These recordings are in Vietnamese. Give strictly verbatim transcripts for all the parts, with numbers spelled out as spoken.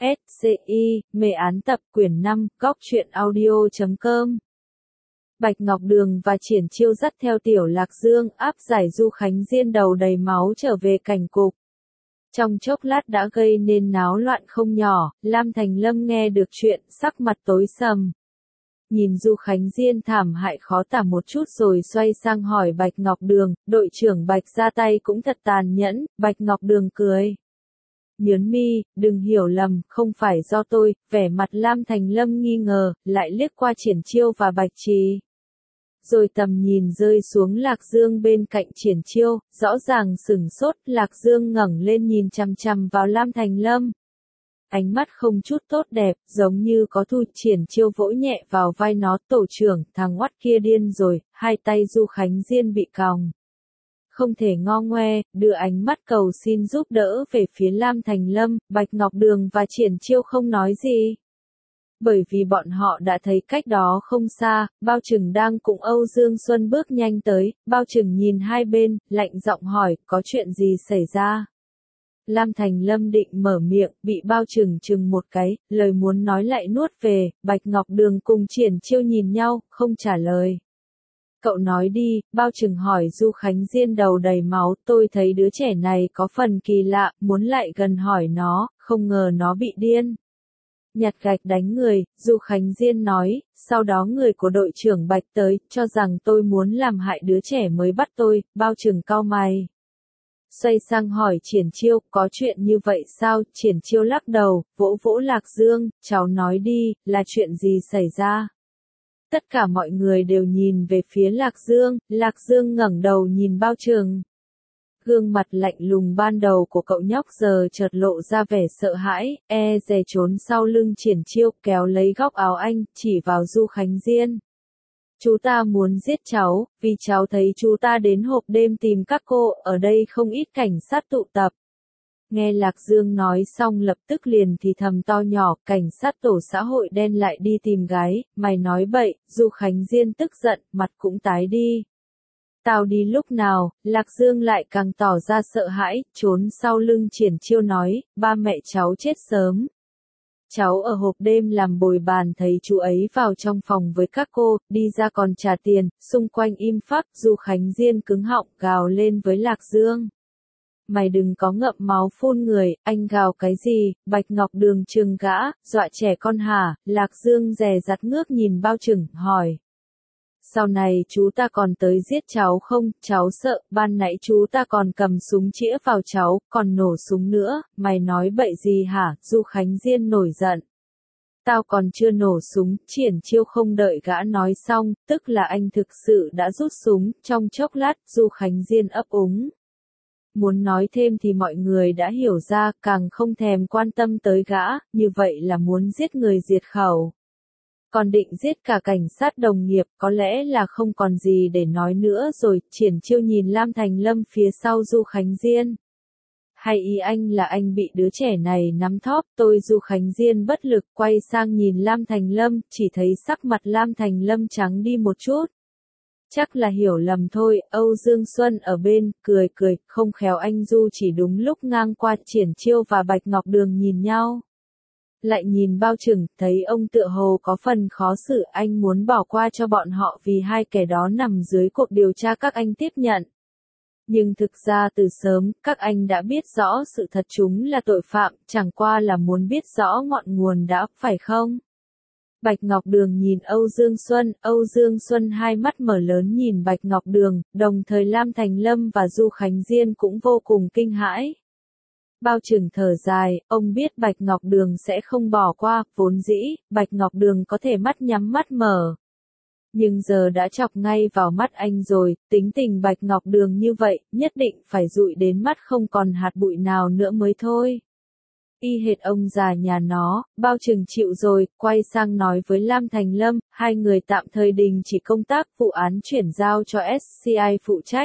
S C I, mê án tập quyển năm, góc truyện audio chấm com. Bạch Ngọc Đường và Triển Chiêu dắt theo Tiểu Lạc Dương áp giải Du Khánh Diên đầu đầy máu trở về cảnh cục. Trong chốc lát đã gây nên náo loạn không nhỏ, Lam Thành Lâm nghe được chuyện, sắc mặt tối sầm. Nhìn Du Khánh Diên thảm hại khó tả một chút rồi xoay sang hỏi Bạch Ngọc Đường, đội trưởng Bạch ra tay cũng thật tàn nhẫn. Bạch Ngọc Đường cười. Nhớn mi, đừng hiểu lầm, không phải do tôi. Vẻ mặt Lam Thành Lâm nghi ngờ, lại liếc qua Triển Chiêu và Bạch Trì. Rồi tầm nhìn rơi xuống Lạc Dương bên cạnh Triển Chiêu, rõ ràng sửng sốt. Lạc Dương ngẩng lên nhìn chằm chằm vào Lam Thành Lâm. Ánh mắt không chút tốt đẹp, giống như có thu. Triển Chiêu vỗ nhẹ vào vai nó, tổ trưởng, thằng oắt kia điên rồi. Hai tay Du Khánh Diên bị còng. Không thể ngo ngoe, đưa ánh mắt cầu xin giúp đỡ về phía Lam Thành Lâm. Bạch Ngọc Đường và Triển Chiêu không nói gì. Bởi vì bọn họ đã thấy cách đó không xa, Bao Trừng đang cùng Âu Dương Xuân bước nhanh tới. Bao Trừng nhìn hai bên, lạnh giọng hỏi, có chuyện gì xảy ra? Lam Thành Lâm định mở miệng, bị Bao Trừng chừng một cái, lời muốn nói lại nuốt về. Bạch Ngọc Đường cùng Triển Chiêu nhìn nhau, không trả lời. Cậu nói đi, Bao Trừng hỏi. Du Khánh Diên đầu đầy máu, tôi thấy đứa trẻ này có phần kỳ lạ, muốn lại gần hỏi nó, không ngờ nó bị điên. Nhặt gạch đánh người, Du Khánh Diên nói, sau đó người của đội trưởng Bạch tới, cho rằng tôi muốn làm hại đứa trẻ mới bắt tôi. Bao Trừng cau mày. Xoay sang hỏi Triển Chiêu, có chuyện như vậy sao? Triển Chiêu lắc đầu, vỗ vỗ Lạc Dương, cháu nói đi, là chuyện gì xảy ra? Tất cả mọi người đều nhìn về phía Lạc Dương. Lạc Dương ngẩng đầu nhìn Bao Trừng. Gương mặt lạnh lùng ban đầu của cậu nhóc giờ chợt lộ ra vẻ sợ hãi, e dè trốn sau lưng Triển Chiêu, kéo lấy góc áo anh, chỉ vào Du Khánh Diên. Chú ta muốn giết cháu, vì cháu thấy chú ta đến hộp đêm tìm các cô, ở đây không ít cảnh sát tụ tập. Nghe Lạc Dương nói xong lập tức liền thì thầm to nhỏ, cảnh sát tổ xã hội đen lại đi tìm gái, mày nói bậy. Du Khánh Diên tức giận, mặt cũng tái đi. Tao đi lúc nào? Lạc Dương lại càng tỏ ra sợ hãi, trốn sau lưng Triển Chiêu nói, ba mẹ cháu chết sớm. Cháu ở hộp đêm làm bồi bàn thấy chú ấy vào trong phòng với các cô, đi ra còn trả tiền, xung quanh im phắc. Du Khánh Diên cứng họng, gào lên với Lạc Dương. Mày đừng có ngậm máu phun người, anh gào cái gì? Bạch Ngọc Đường trừng gã, dọa trẻ con hả? Lạc Dương dè dặt ngước nhìn Bao Trừng, hỏi. Sau này chú ta còn tới giết cháu không? Cháu sợ, ban nãy chú ta còn cầm súng chĩa vào cháu, còn nổ súng nữa, mày nói bậy gì hả? Du Khánh Diên nổi giận. Tao còn chưa nổ súng. Triển Chiêu không đợi gã nói xong, tức là anh thực sự đã rút súng. Trong chốc lát, Du Khánh Diên ấp úng. Muốn nói thêm thì mọi người đã hiểu ra, càng không thèm quan tâm tới gã, như vậy là muốn giết người diệt khẩu. Còn định giết cả cảnh sát đồng nghiệp, có lẽ là không còn gì để nói nữa rồi. Triển Chiêu nhìn Lam Thành Lâm phía sau Du Khánh Diên. Hay ý anh là anh bị đứa trẻ này nắm thóp? Tôi. Du Khánh Diên bất lực quay sang nhìn Lam Thành Lâm, chỉ thấy sắc mặt Lam Thành Lâm trắng đi một chút. Chắc là hiểu lầm thôi. Âu Dương Xuân ở bên, cười cười, không khéo anh Du chỉ đúng lúc ngang qua. Triển Chiêu và Bạch Ngọc Đường nhìn nhau. Lại nhìn Bao Trừng, thấy ông tựa hồ có phần khó xử, anh muốn bỏ qua cho bọn họ vì hai kẻ đó nằm dưới cuộc điều tra các anh tiếp nhận. Nhưng thực ra từ sớm, các anh đã biết rõ sự thật, chúng là tội phạm, chẳng qua là muốn biết rõ ngọn nguồn đã, phải không? Bạch Ngọc Đường nhìn Âu Dương Xuân, Âu Dương Xuân hai mắt mở lớn nhìn Bạch Ngọc Đường, đồng thời Lam Thành Lâm và Du Khánh Diên cũng vô cùng kinh hãi. Bao Trừng thở dài, ông biết Bạch Ngọc Đường sẽ không bỏ qua, vốn dĩ, Bạch Ngọc Đường có thể mắt nhắm mắt mở. Nhưng giờ đã chọc ngay vào mắt anh rồi, tính tình Bạch Ngọc Đường như vậy, nhất định phải dụi đến mắt không còn hạt bụi nào nữa mới thôi. Y hệt ông già nhà nó. Bao Trừng chịu rồi, quay sang nói với Lam Thành Lâm, hai người tạm thời đình chỉ công tác, vụ án chuyển giao cho S C I phụ trách.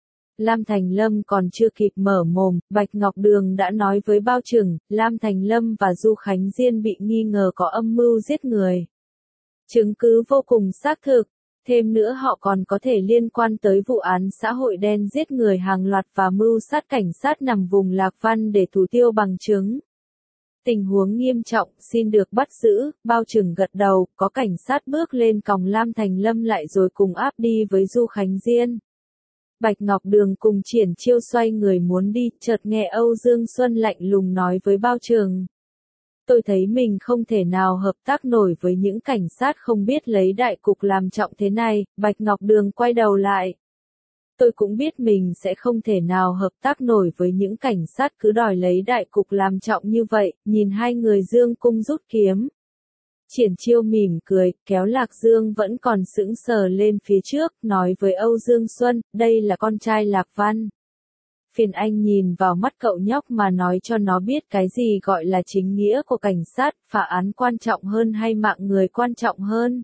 Lam Thành Lâm còn chưa kịp mở mồm, Bạch Ngọc Đường đã nói với Bao Trừng, Lam Thành Lâm và Du Khánh Diên bị nghi ngờ có âm mưu giết người. Chứng cứ vô cùng xác thực. Thêm nữa họ còn có thể liên quan tới vụ án xã hội đen giết người hàng loạt và mưu sát cảnh sát nằm vùng Lạc Văn để thủ tiêu bằng chứng. Tình huống nghiêm trọng, xin được bắt giữ, bao trừng gật đầu, có cảnh sát bước lên còng Lam Thành Lâm lại rồi cùng áp đi với Du Khánh Diên. Bạch Ngọc Đường cùng Triển Chiêu xoay người muốn đi, chợt nghe Âu Dương Xuân lạnh lùng nói với bao trừng. Tôi thấy mình không thể nào hợp tác nổi với những cảnh sát không biết lấy đại cục làm trọng thế này, Bạch Ngọc Đường quay đầu lại. Tôi cũng biết mình sẽ không thể nào hợp tác nổi với những cảnh sát cứ đòi lấy đại cục làm trọng như vậy, nhìn hai người dương cung rút kiếm. Triển Chiêu mỉm cười, kéo Lạc Dương vẫn còn sững sờ lên phía trước, nói với Âu Dương Xuân, đây là con trai Lạc Văn. Phiền anh nhìn vào mắt cậu nhóc mà nói cho nó biết cái gì gọi là chính nghĩa của cảnh sát, phá án quan trọng hơn hay mạng người quan trọng hơn.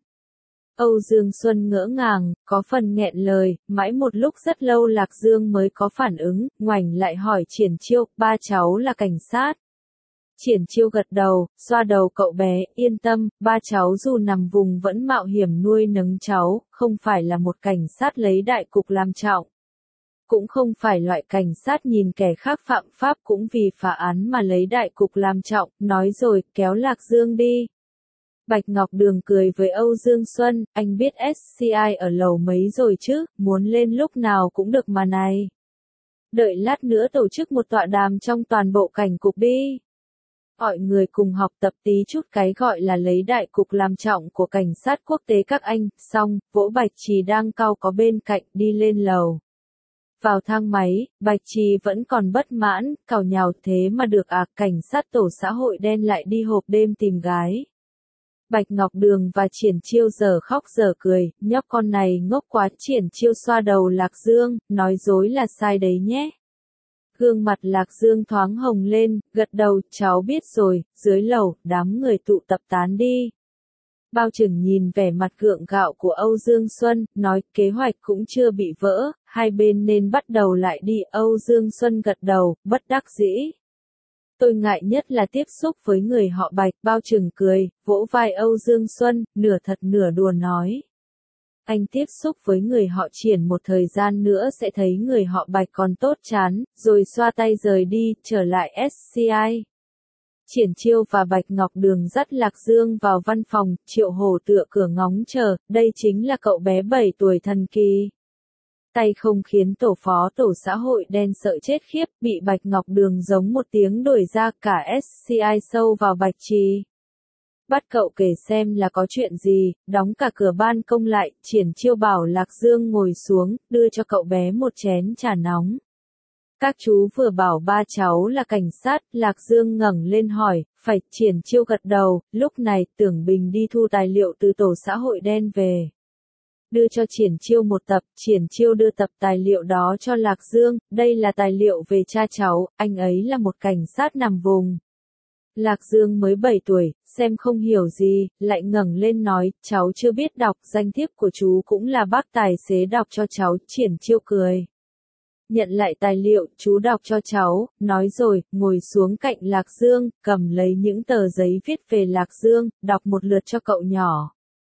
Âu Dương Xuân ngỡ ngàng, có phần nghẹn lời, mãi một lúc rất lâu Lạc Dương mới có phản ứng, ngoảnh lại hỏi Triển Chiêu, ba cháu là cảnh sát. Triển Chiêu gật đầu, xoa đầu cậu bé, yên tâm, ba cháu dù nằm vùng vẫn mạo hiểm nuôi nấng cháu, không phải là một cảnh sát lấy đại cục làm trọng. Cũng không phải loại cảnh sát nhìn kẻ khác phạm pháp cũng vì phá án mà lấy đại cục làm trọng, nói rồi, kéo Lạc Dương đi. Bạch Ngọc Đường cười với Âu Dương Xuân, anh biết ét xê i ở lầu mấy rồi chứ, muốn lên lúc nào cũng được mà này. Đợi lát nữa tổ chức một tọa đàm trong toàn bộ cảnh cục đi. Mọi người cùng học tập tí chút cái gọi là lấy đại cục làm trọng của cảnh sát quốc tế các anh, xong, Vỗ Bạch Trì đang cau có bên cạnh đi lên lầu. Vào thang máy, Bạch Trì vẫn còn bất mãn, càu nhào thế mà được à, cảnh sát tổ xã hội đen lại đi hộp đêm tìm gái. Bạch Ngọc Đường và Triển Chiêu giờ khóc giờ cười, nhóc con này ngốc quá. Triển Chiêu xoa đầu Lạc Dương, nói dối là sai đấy nhé. Gương mặt Lạc Dương thoáng hồng lên, gật đầu, cháu biết rồi. Dưới lầu, đám người tụ tập tán đi. Bao Trừng nhìn vẻ mặt gượng gạo của Âu Dương Xuân, nói kế hoạch cũng chưa bị vỡ, hai bên nên bắt đầu lại đi. Âu Dương Xuân gật đầu, bất đắc dĩ. Tôi ngại nhất là tiếp xúc với người họ Bạch. Bao Trừng cười, vỗ vai Âu Dương Xuân, nửa thật nửa đùa nói. Anh tiếp xúc với người họ Triển một thời gian nữa sẽ thấy người họ Bạch còn tốt chán, rồi xoa tay rời đi, trở lại ét xê i. Triển Chiêu và Bạch Ngọc Đường dắt Lạc Dương vào văn phòng, Triệu Hổ tựa cửa ngóng chờ, đây chính là cậu bé bảy tuổi thần kỳ. Tay không khiến tổ phó tổ xã hội đen sợ chết khiếp, bị Bạch Ngọc Đường giống một tiếng đuổi ra, cả ét xê i sâu vào Bạch Trì. Bắt cậu kể xem là có chuyện gì, đóng cả cửa ban công lại, Triển Chiêu bảo Lạc Dương ngồi xuống, đưa cho cậu bé một chén trà nóng. Các chú vừa bảo ba cháu là cảnh sát, Lạc Dương ngẩng lên hỏi, phải. Triển Chiêu gật đầu, lúc này Tưởng Bình đi thu tài liệu từ tổ xã hội đen về. Đưa cho Triển Chiêu một tập, Triển Chiêu đưa tập tài liệu đó cho Lạc Dương, đây là tài liệu về cha cháu, anh ấy là một cảnh sát nằm vùng. Lạc Dương mới bảy tuổi, xem không hiểu gì, lại ngẩng lên nói, cháu chưa biết đọc, danh thiếp của chú cũng là bác tài xế đọc cho cháu. Triển Chiêu cười. Nhận lại tài liệu, chú đọc cho cháu, nói rồi, ngồi xuống cạnh Lạc Dương, cầm lấy những tờ giấy viết về Lạc Dương, đọc một lượt cho cậu nhỏ.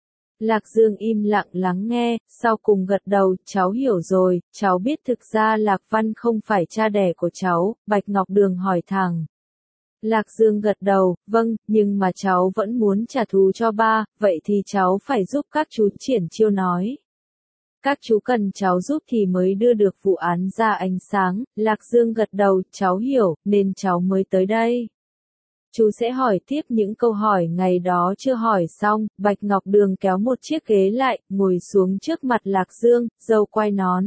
Lạc Dương im lặng lắng nghe, sau cùng gật đầu, cháu hiểu rồi, cháu biết thực ra Lạc Văn không phải cha đẻ của cháu. Bạch Ngọc Đường hỏi thẳng. Lạc Dương gật đầu, vâng, nhưng mà cháu vẫn muốn trả thù cho ba, vậy thì cháu phải giúp các chú. Triển Chiêu nói. Các chú cần cháu giúp thì mới đưa được vụ án ra ánh sáng. Lạc Dương gật đầu, cháu hiểu, nên cháu mới tới đây. Chú sẽ hỏi tiếp những câu hỏi ngày đó chưa hỏi xong. Bạch Ngọc Đường kéo một chiếc ghế lại, ngồi xuống trước mặt Lạc Dương, dâu quai nón.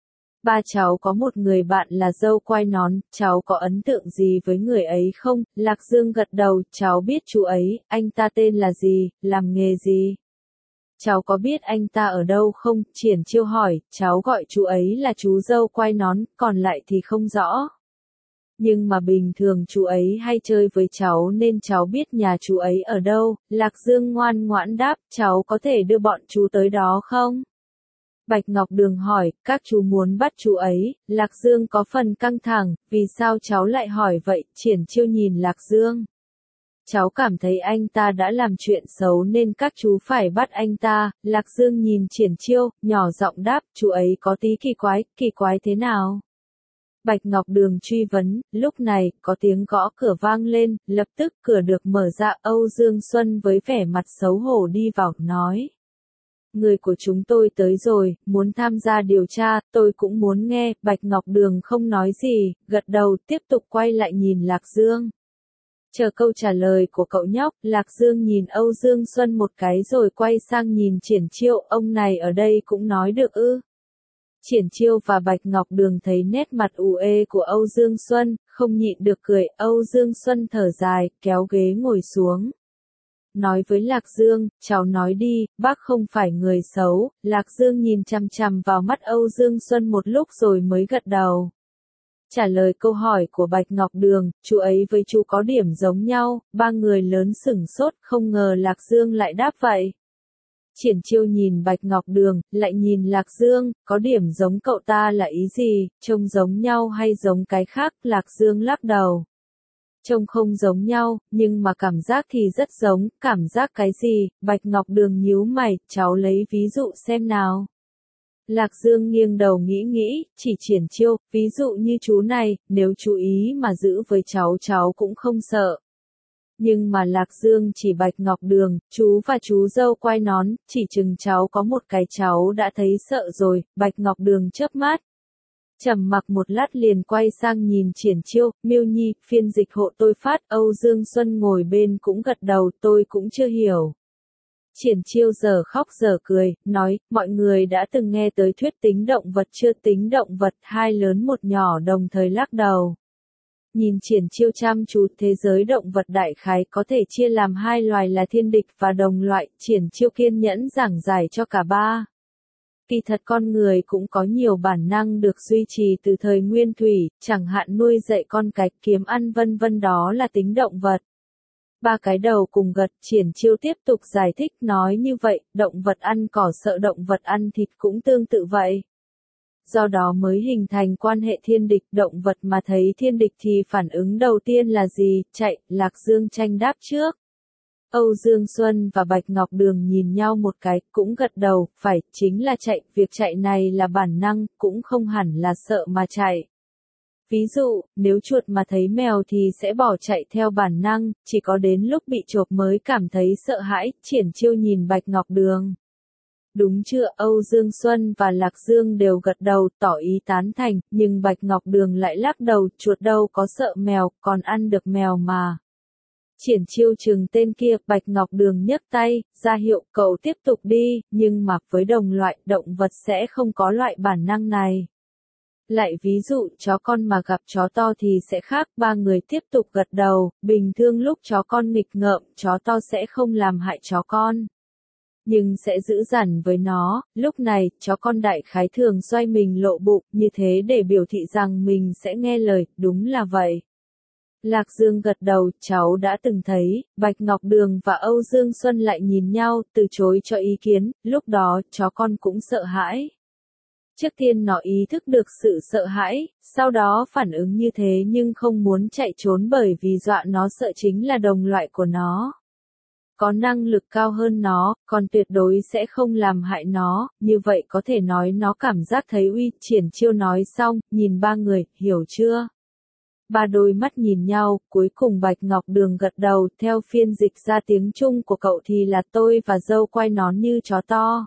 Ba cháu có một người bạn là dâu quai nón, cháu có ấn tượng gì với người ấy không? Lạc Dương gật đầu, cháu biết chú ấy, anh ta tên là gì, làm nghề gì? Cháu có biết anh ta ở đâu không? Triển Chiêu hỏi, cháu gọi chú ấy là chú dâu quai nón, còn lại thì không rõ. Nhưng mà bình thường chú ấy hay chơi với cháu nên cháu biết nhà chú ấy ở đâu. Lạc Dương ngoan ngoãn đáp, cháu có thể đưa bọn chú tới đó không? Bạch Ngọc Đường hỏi, các chú muốn bắt chú ấy. Lạc Dương có phần căng thẳng, vì sao cháu lại hỏi vậy? Triển Chiêu nhìn Lạc Dương. Cháu cảm thấy anh ta đã làm chuyện xấu nên các chú phải bắt anh ta. Lạc Dương nhìn Triển Chiêu, nhỏ giọng đáp, chú ấy có tí kỳ quái. Kỳ quái thế nào? Bạch Ngọc Đường truy vấn, lúc này, có tiếng gõ cửa vang lên, lập tức cửa được mở ra, Âu Dương Xuân với vẻ mặt xấu hổ đi vào, nói. Người của chúng tôi tới rồi, muốn tham gia điều tra, tôi cũng muốn nghe, Bạch Ngọc Đường không nói gì, gật đầu, tiếp tục quay lại nhìn Lạc Dương. Chờ câu trả lời của cậu nhóc, Lạc Dương nhìn Âu Dương Xuân một cái rồi quay sang nhìn Triển Chiêu, ông này ở đây cũng nói được ư. Triển Chiêu và Bạch Ngọc Đường thấy nét mặt ủ ê của Âu Dương Xuân, không nhịn được cười, Âu Dương Xuân thở dài, kéo ghế ngồi xuống. Nói với Lạc Dương, cháu nói đi, bác không phải người xấu, Lạc Dương nhìn chằm chằm vào mắt Âu Dương Xuân một lúc rồi mới gật đầu. Trả lời câu hỏi của Bạch Ngọc Đường, chú ấy với chú có điểm giống nhau, ba người lớn sửng sốt, không ngờ Lạc Dương lại đáp vậy. Triển Chiêu nhìn Bạch Ngọc Đường, lại nhìn Lạc Dương, có điểm giống cậu ta là ý gì, trông giống nhau hay giống cái khác, Lạc Dương lắc đầu. Trông không giống nhau, nhưng mà cảm giác thì rất giống, cảm giác cái gì, Bạch Ngọc Đường nhíu mày, cháu lấy ví dụ xem nào. Lạc Dương nghiêng đầu nghĩ nghĩ, chỉ Triển Chiêu, ví dụ như chú này, nếu chú ý mà giữ với cháu cháu cũng không sợ. Nhưng mà Lạc Dương chỉ Bạch Ngọc Đường, chú và chú dâu quay nón, chỉ chừng cháu có một cái cháu đã thấy sợ rồi, Bạch Ngọc Đường chớp mắt. Trầm mặc một lát liền quay sang nhìn Triển Chiêu, Miêu Nhi, phiên dịch hộ tôi phát, Âu Dương Xuân ngồi bên cũng gật đầu, tôi cũng chưa hiểu. Triển Chiêu giờ khóc giờ cười, nói, mọi người đã từng nghe tới thuyết tính động vật chưa, tính động vật, hai lớn một nhỏ đồng thời lắc đầu. Nhìn Triển Chiêu chăm chú, thế giới động vật đại khái có thể chia làm hai loài là thiên địch và đồng loại, Triển Chiêu kiên nhẫn giảng giải cho cả ba. Kỳ thật con người cũng có nhiều bản năng được duy trì từ thời nguyên thủy, chẳng hạn nuôi dạy con cái, kiếm ăn vân vân, đó là tính động vật. Ba cái đầu cùng gật, Triển Chiêu tiếp tục giải thích, nói như vậy, động vật ăn cỏ sợ động vật ăn thịt cũng tương tự vậy. Do đó mới hình thành quan hệ thiên địch, động vật mà thấy thiên địch thì phản ứng đầu tiên là gì, chạy, Lạc Dương tranh đáp trước. Âu Dương Xuân và Bạch Ngọc Đường nhìn nhau một cái, cũng gật đầu, phải, chính là chạy, việc chạy này là bản năng, cũng không hẳn là sợ mà chạy. Ví dụ, nếu chuột mà thấy mèo thì sẽ bỏ chạy theo bản năng, chỉ có đến lúc bị chộp mới cảm thấy sợ hãi, Triển Chiêu nhìn Bạch Ngọc Đường. Đúng chưa, Âu Dương Xuân và Lạc Dương đều gật đầu, tỏ ý tán thành, nhưng Bạch Ngọc Đường lại lắc đầu, chuột đâu có sợ mèo, còn ăn được mèo mà. Triển Chiêu trừng tên kia, Bạch Ngọc Đường nhấc tay, ra hiệu cậu tiếp tục đi, nhưng mà với đồng loại, động vật sẽ không có loại bản năng này. Lại ví dụ, chó con mà gặp chó to thì sẽ khác, ba người tiếp tục gật đầu, bình thường lúc chó con nghịch ngợm, chó to sẽ không làm hại chó con. Nhưng sẽ giữ dằn với nó, lúc này, chó con đại khái thường xoay mình lộ bụng, như thế để biểu thị rằng mình sẽ nghe lời, đúng là vậy. Lạc Dương gật đầu, cháu đã từng thấy, Bạch Ngọc Đường và Âu Dương Xuân lại nhìn nhau, từ chối cho ý kiến, lúc đó, chó con cũng sợ hãi. Trước tiên nó ý thức được sự sợ hãi, sau đó phản ứng như thế nhưng không muốn chạy trốn bởi vì dọa nó sợ chính là đồng loại của nó. Có năng lực cao hơn nó, còn tuyệt đối sẽ không làm hại nó, như vậy có thể nói nó cảm giác thấy uy. Triển Chiêu nói xong, nhìn ba người, hiểu chưa? Ba đôi mắt nhìn nhau, cuối cùng Bạch Ngọc Đường gật đầu, theo phiên dịch ra tiếng Trung của cậu thì là tôi và dâu quay nón như chó to.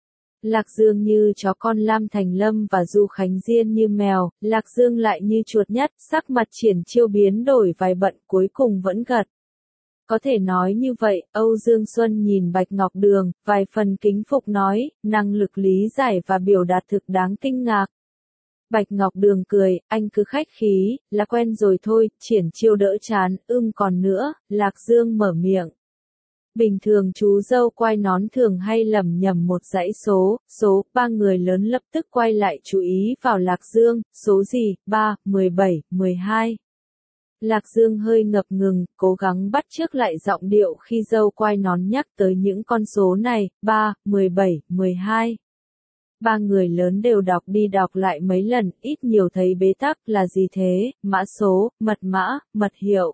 Lạc Dương như chó con, Lam Thành Lâm và Du Khánh Diên như mèo, Lạc Dương lại như chuột nhất, sắc mặt Triển Chiêu biến đổi vài bận, cuối cùng vẫn gật. Có thể nói như vậy, Âu Dương Xuân nhìn Bạch Ngọc Đường, vài phần kính phục nói, năng lực lý giải và biểu đạt thực đáng kinh ngạc. Bạch Ngọc Đường cười, anh cứ khách khí, là quen rồi thôi, Triển Chiêu đỡ chán, ưm còn nữa, Lạc Dương mở miệng. Bình thường chú dâu quay nón thường hay lầm nhầm một dãy số, số, ba người lớn lập tức quay lại chú ý vào Lạc Dương, số gì, ba, mười bảy, mười hai. Lạc Dương hơi ngập ngừng, cố gắng bắt chước lại giọng điệu khi dâu quay nón nhắc tới những con số này, ba, mười bảy, mười hai. Ba người lớn đều đọc đi đọc lại mấy lần, ít nhiều thấy bế tắc là gì thế, mã số, mật mã, mật hiệu.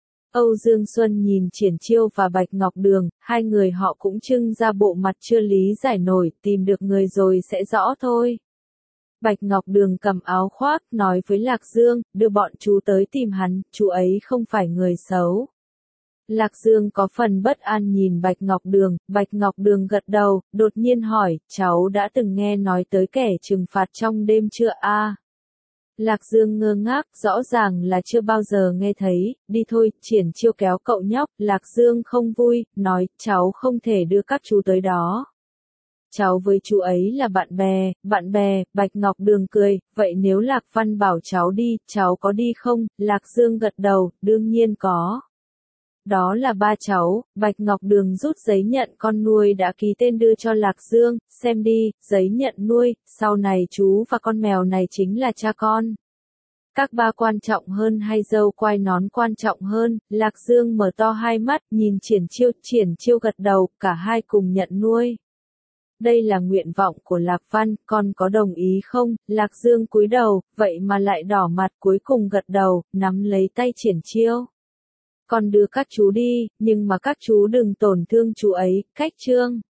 Âu Dương Xuân nhìn Triển Chiêu và Bạch Ngọc Đường, hai người họ cũng trưng ra bộ mặt chưa lý giải nổi, tìm được người rồi sẽ rõ thôi. Bạch Ngọc Đường cầm áo khoác, nói với Lạc Dương, đưa bọn chú tới tìm hắn, chú ấy không phải người xấu. Lạc Dương có phần bất an nhìn Bạch Ngọc Đường, Bạch Ngọc Đường gật đầu, đột nhiên hỏi, cháu đã từng nghe nói tới kẻ trừng phạt trong đêm chưa a? Lạc Dương ngơ ngác, rõ ràng là chưa bao giờ nghe thấy, đi thôi, Triển Chiêu kéo cậu nhóc, Lạc Dương không vui, nói, cháu không thể đưa các chú tới đó. Cháu với chú ấy là bạn bè, bạn bè, Bạch Ngọc Đường cười, vậy nếu Lạc Văn bảo cháu đi, cháu có đi không? Lạc Dương gật đầu, đương nhiên có. Đó là ba cháu, Bạch Ngọc Đường rút giấy nhận con nuôi đã ký tên đưa cho Lạc Dương, xem đi, giấy nhận nuôi, sau này chú và con mèo này chính là cha con. Các ba quan trọng hơn hay dâu quai nón quan trọng hơn? Lạc Dương mở to hai mắt, nhìn Triển Chiêu, Triển Chiêu gật đầu, cả hai cùng nhận nuôi. Đây là nguyện vọng của Lạc Văn, con có đồng ý không? Lạc Dương cúi đầu, vậy mà lại đỏ mặt, cuối cùng gật đầu, nắm lấy tay Triển Chiêu. Con đưa các chú đi, nhưng mà các chú đừng tổn thương chú ấy, cách chương.